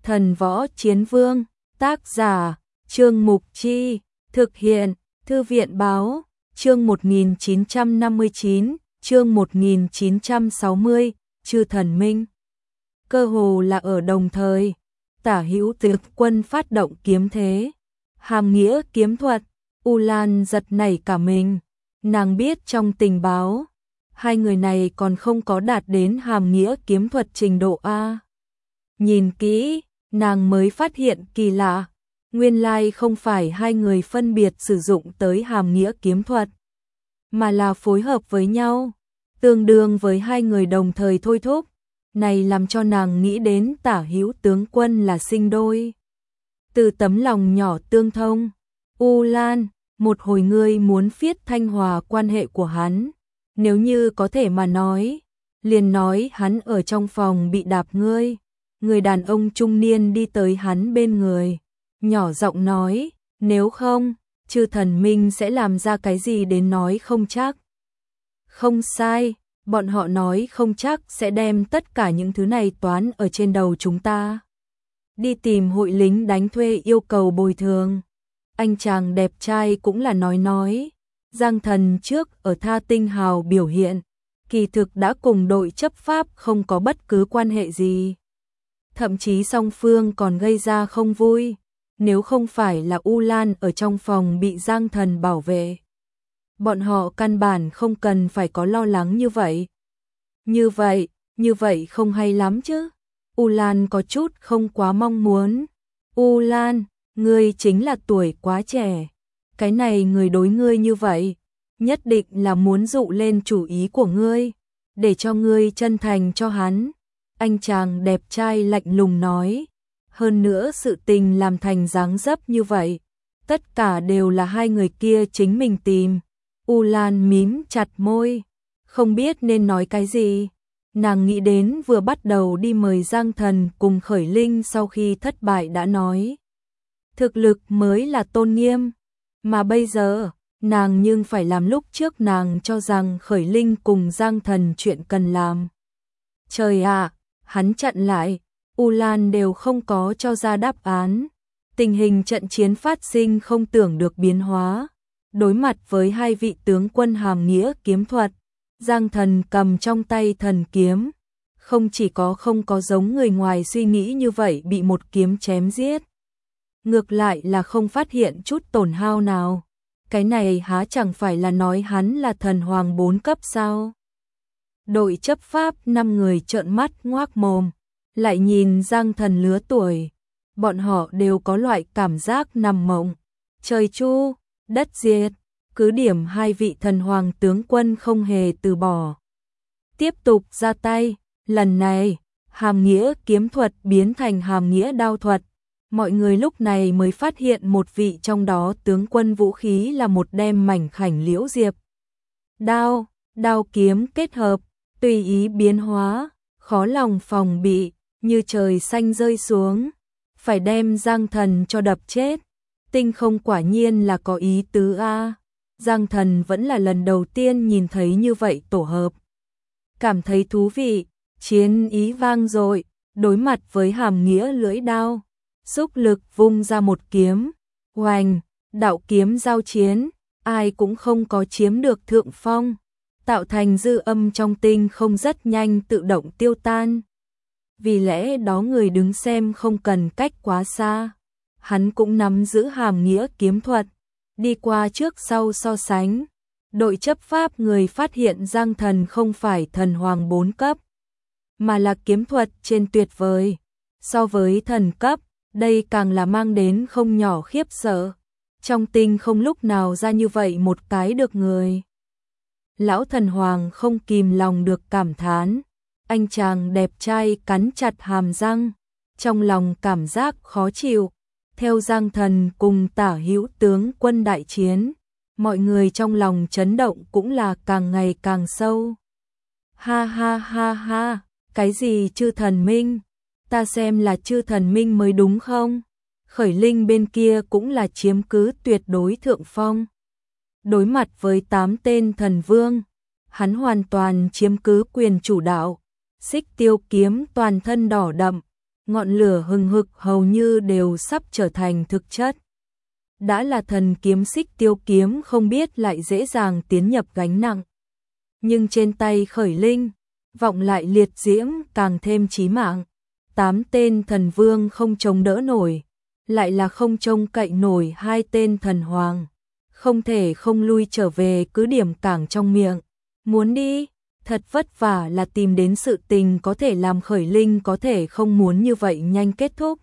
Thần Võ Chiến Vương, tác giả, Trương Mục Chi, thực hiện, Thư viện Báo, chương 1959, chương 1960, Chư Thần Minh. Cơ hồ là ở đồng thời, Tả Hữu Tướng Quân phát động kiếm thế, hàm nghĩa kiếm thuật, U Lan giật nảy cả mình, nàng biết trong tình báo, hai người này còn không có đạt đến hàm nghĩa kiếm thuật trình độ A. Nhìn kỹ, nàng mới phát hiện kỳ lạ, nguyên lai không phải hai người phân biệt sử dụng tới hàm nghĩa kiếm thuật, mà là phối hợp với nhau, tương đương với hai người đồng thời thôi thúc, này làm cho nàng nghĩ đến Tả Hữu Tướng Quân là sinh đôi. Từ tấm lòng nhỏ tương thông, U Lan, một hồi ngươi muốn phiết thanh hòa quan hệ của hắn, nếu như có thể mà nói, liền nói hắn ở trong phòng bị đạp ngươi. Người đàn ông trung niên đi tới hắn bên người, nhỏ giọng nói, nếu không, Chư Thần Minh sẽ làm ra cái gì đến nói không chắc. Không sai, bọn họ nói không chắc sẽ đem tất cả những thứ này toán ở trên đầu chúng ta. Đi tìm hội lính đánh thuê yêu cầu bồi thường. Anh chàng đẹp trai cũng là nói. Giang Thần trước ở Tha Tinh Hào biểu hiện, kỳ thực đã cùng đội chấp pháp không có bất cứ quan hệ gì. Thậm chí song phương còn gây ra không vui, nếu không phải là U Lan ở trong phòng bị Giang Thần bảo vệ. Bọn họ căn bản không cần phải có lo lắng như vậy. Như vậy không hay lắm chứ. U Lan có chút không quá mong muốn. U Lan, ngươi chính là tuổi quá trẻ. Cái này người đối ngươi như vậy, nhất định là muốn dụ lên chủ ý của ngươi, để cho ngươi chân thành cho hắn. Anh chàng đẹp trai lạnh lùng nói, hơn nữa sự tình làm thành dáng dấp như vậy, tất cả đều là hai người kia chính mình tìm. U Lan mím chặt môi, không biết nên nói cái gì. Nàng nghĩ đến vừa bắt đầu đi mời Giang Thần cùng Khởi Linh sau khi thất bại đã nói, thực lực mới là tôn nghiêm, mà bây giờ, nàng nhưng phải làm lúc trước nàng cho rằng Khởi Linh cùng Giang Thần chuyện cần làm. Trời ạ! Hắn chặn lại, U Lan đều không có cho ra đáp án. Tình hình trận chiến phát sinh không tưởng được biến hóa. Đối mặt với hai vị tướng quân hàm nghĩa kiếm thuật, Giang Thần cầm trong tay thần kiếm, không chỉ không có giống người ngoài suy nghĩ như vậy bị một kiếm chém giết. Ngược lại là không phát hiện chút tổn hao nào. Cái này há chẳng phải là nói hắn là thần hoàng 4 cấp sao? Đội chấp pháp 5 người trợn mắt ngoác mồm, lại nhìn Giang Thần lứa tuổi, bọn họ đều có loại cảm giác nằm mộng, trời chu, đất diệt, cứ điểm hai vị thần hoàng tướng quân không hề từ bỏ. Tiếp tục ra tay, lần này, hàm nghĩa kiếm thuật biến thành hàm nghĩa đao thuật, mọi người lúc này mới phát hiện một vị trong đó tướng quân vũ khí là một đem mảnh khảnh liễu diệp. Đao kiếm kết hợp, tùy ý biến hóa, khó lòng phòng bị, như trời xanh rơi xuống, phải đem Giang Thần cho đập chết. Tinh không quả nhiên là có ý tứ a. Giang Thần vẫn là lần đầu tiên nhìn thấy như vậy tổ hợp. Cảm thấy thú vị, chiến ý vang dội, đối mặt với hàm nghĩa lưỡi đao, xúc lực vung ra một kiếm, oành, đạo kiếm giao chiến, ai cũng không có chiếm được thượng phong, tạo thành dư âm trong tinh không rất nhanh tự động tiêu tan. Vì lẽ đó người đứng xem không cần cách quá xa, hắn cũng nắm giữ hàm nghĩa kiếm thuật, đi qua trước sau so sánh. Đội chấp pháp người phát hiện Giang Thần không phải thần hoàng 4 cấp, mà là kiếm thuật trên tuyệt vời. So với thần cấp, đây càng là mang đến không nhỏ khiếp sợ. Trong tinh không lúc nào ra như vậy một cái được người. Lão thần hoàng không kìm lòng được cảm thán. Anh chàng đẹp trai cắn chặt hàm răng, trong lòng cảm giác khó chịu. Theo Giang Thần cùng Tả Hữu tướng quân đại chiến, mọi người trong lòng chấn động cũng là càng ngày càng sâu. Ha ha ha ha, cái gì Chư Thần Minh? Ta xem là Chư Thần Minh mới đúng không? Khởi Linh bên kia cũng là chiếm cứ tuyệt đối thượng phong. Đối mặt với 8 tên thần vương, hắn hoàn toàn chiếm cứ quyền chủ đạo. Xích Tiêu kiếm toàn thân đỏ đậm, ngọn lửa hừng hực hầu như đều sắp trở thành thực chất. Đã là thần kiếm Xích Tiêu kiếm không biết lại dễ dàng tiến nhập gánh nặng. Nhưng trên tay Khởi Linh, vọng lại liệt diễm càng thêm chí mạng. 8 tên thần vương không chống đỡ nổi, lại là không trông cậy nổi 2 tên thần hoàng. Không thể không lui trở về cứ điểm cảng trong miệng. Muốn đi, thật vất vả là tìm đến sự tình có thể làm Khởi Linh có thể không muốn như vậy nhanh kết thúc.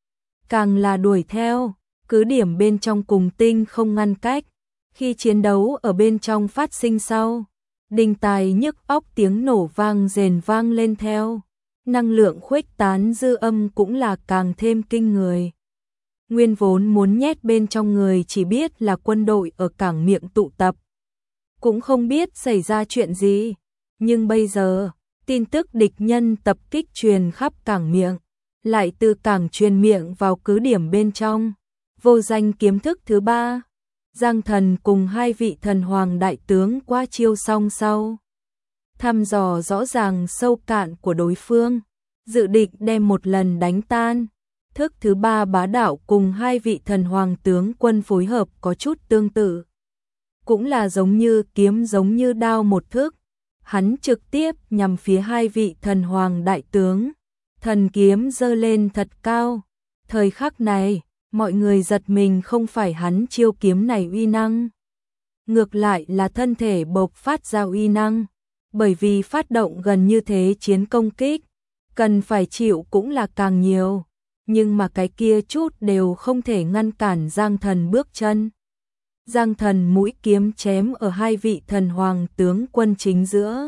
Càng là đuổi theo, cứ điểm bên trong cùng tinh không ngăn cách. Khi chiến đấu ở bên trong phát sinh sau, đinh tai nhức óc tiếng nổ vang rền vang lên theo. Năng lượng khuếch tán dư âm cũng là càng thêm kinh người. Nguyên vốn muốn nhét bên trong người chỉ biết là quân đội ở cảng miệng tụ tập. Cũng không biết xảy ra chuyện gì. Nhưng bây giờ, tin tức địch nhân tập kích truyền khắp cảng miệng. Lại từ cảng truyền miệng vào cứ điểm bên trong. Vô danh kiếm thức thứ 3. Giang Thần cùng 2 vị thần hoàng đại tướng qua chiêu song sau. Thăm dò rõ ràng sâu cạn của đối phương. Dự định đem một lần đánh tan. Thức thứ 3 bá đạo cùng 2 vị thần hoàng tướng quân phối hợp có chút tương tự. Cũng là giống như kiếm giống như đao một thức. Hắn trực tiếp nhằm phía 2 vị thần hoàng đại tướng. Thần kiếm giơ lên thật cao. Thời khắc này, mọi người giật mình không phải hắn chiêu kiếm này uy năng. Ngược lại là thân thể bộc phát ra uy năng. Bởi vì phát động gần như thế chiến công kích, cần phải chịu cũng là càng nhiều. Nhưng mà cái kia chút đều không thể ngăn cản Giang Thần bước chân. Giang Thần mũi kiếm chém ở 2 vị thần hoàng tướng quân chính giữa.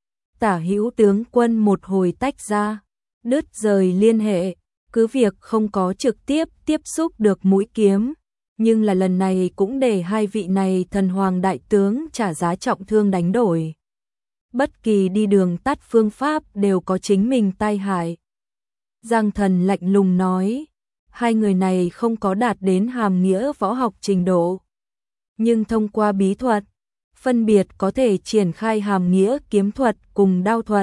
Tả hữu tướng quân một hồi tách ra, đứt rời liên hệ, cứ việc không có trực tiếp tiếp xúc được mũi kiếm. Nhưng là lần này cũng để 2 vị này thần hoàng đại tướng trả giá trọng thương đánh đổi. Bất kỳ đi đường tắt phương pháp đều có chính mình tai hại. Giang Thần lạnh lùng nói, 2 người này không có đạt đến hàm nghĩa võ học trình độ. Nhưng thông qua bí thuật, phân biệt có thể triển khai hàm nghĩa kiếm thuật cùng đao thuật.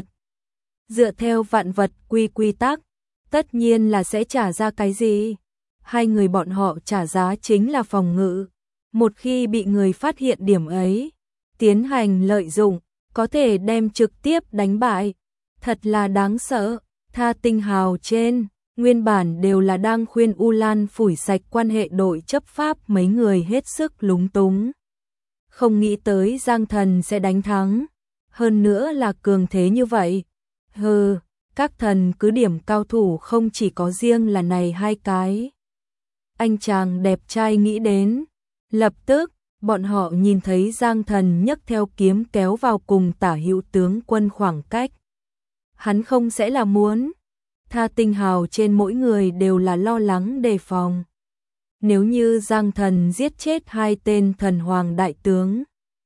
Dựa theo vạn vật quy tắc, tất nhiên là sẽ trả ra cái gì? 2 người bọn họ trả giá chính là phòng ngự. Một khi bị người phát hiện điểm ấy, tiến hành lợi dụng, có thể đem trực tiếp đánh bại. Thật là đáng sợ. Tha Tinh Hào trên, nguyên bản đều là đang khuyên U Lan phủi sạch quan hệ đội chấp pháp mấy người hết sức lúng túng. Không nghĩ tới Giang Thần sẽ đánh thắng. Hơn nữa là cường thế như vậy. Hừ, các thần cứ điểm cao thủ không chỉ có riêng là này 2 cái. Anh chàng đẹp trai nghĩ đến. Lập tức, bọn họ nhìn thấy Giang Thần nhấc theo kiếm kéo vào cùng tả hữu tướng quân khoảng cách. Hắn không sẽ là muốn. Tha Tinh Hào trên mỗi người đều là lo lắng đề phòng. Nếu như Giang Thần giết chết 2 tên thần hoàng đại tướng,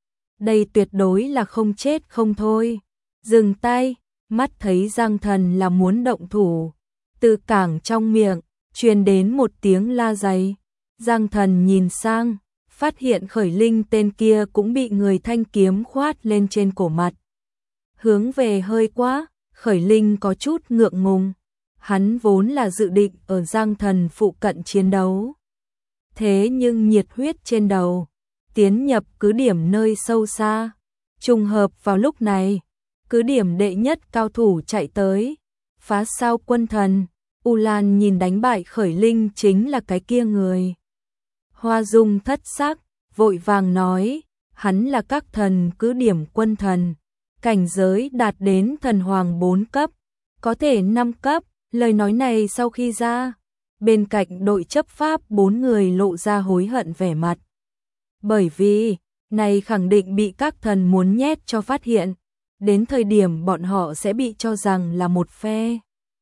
đây tuyệt đối là không chết không thôi. Dừng tay, mắt thấy Giang Thần là muốn động thủ. Từ cảng trong miệng, truyền đến một tiếng la dày. Giang Thần nhìn sang, phát hiện Khởi Linh tên kia cũng bị người thanh kiếm khoát lên trên cổ mặt. Hướng về hơi quá, Khởi Linh có chút ngượng ngùng. Hắn vốn là dự định ở Giang Thần phụ cận chiến đấu. Thế nhưng nhiệt huyết trên đầu, tiến nhập cứ điểm nơi sâu xa. Trùng hợp vào lúc này, cứ điểm đệ nhất cao thủ chạy tới. Phá sao quân thần, U Lan nhìn đánh bại Khởi Linh chính là cái kia người. Hoa Dung thất sắc, vội vàng nói, hắn là các thần cứ điểm quân thần. Cảnh giới đạt đến thần hoàng 4 cấp, có thể 5 cấp. Lời nói này sau khi ra, bên cạnh đội chấp pháp 4 người lộ ra hối hận vẻ mặt. Bởi vì, này khẳng định bị các thần muốn nhét cho phát hiện, đến thời điểm bọn họ sẽ bị cho rằng là một phe,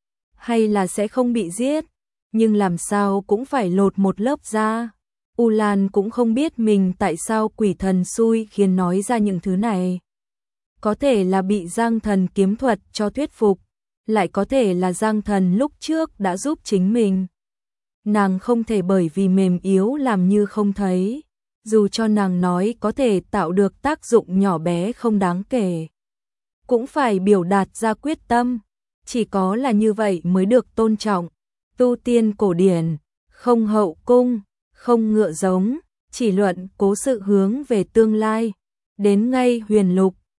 hay là sẽ không bị giết, nhưng làm sao cũng phải lột một lớp da. U Lan cũng không biết mình tại sao quỷ thần xui khiến nói ra những thứ này. Có thể là bị Giang Thần kiếm thuật cho thuyết phục, lại có thể là Giang Thần lúc trước đã giúp chính mình. Nàng không thể bởi vì mềm yếu làm như không thấy, dù cho nàng nói có thể tạo được tác dụng nhỏ bé không đáng kể. Cũng phải biểu đạt ra quyết tâm, chỉ có là như vậy mới được tôn trọng. Tu tiên cổ điển, không hậu cung, không ngựa giống, chỉ luận cố sự hướng về tương lai. Đến ngay huyền lục,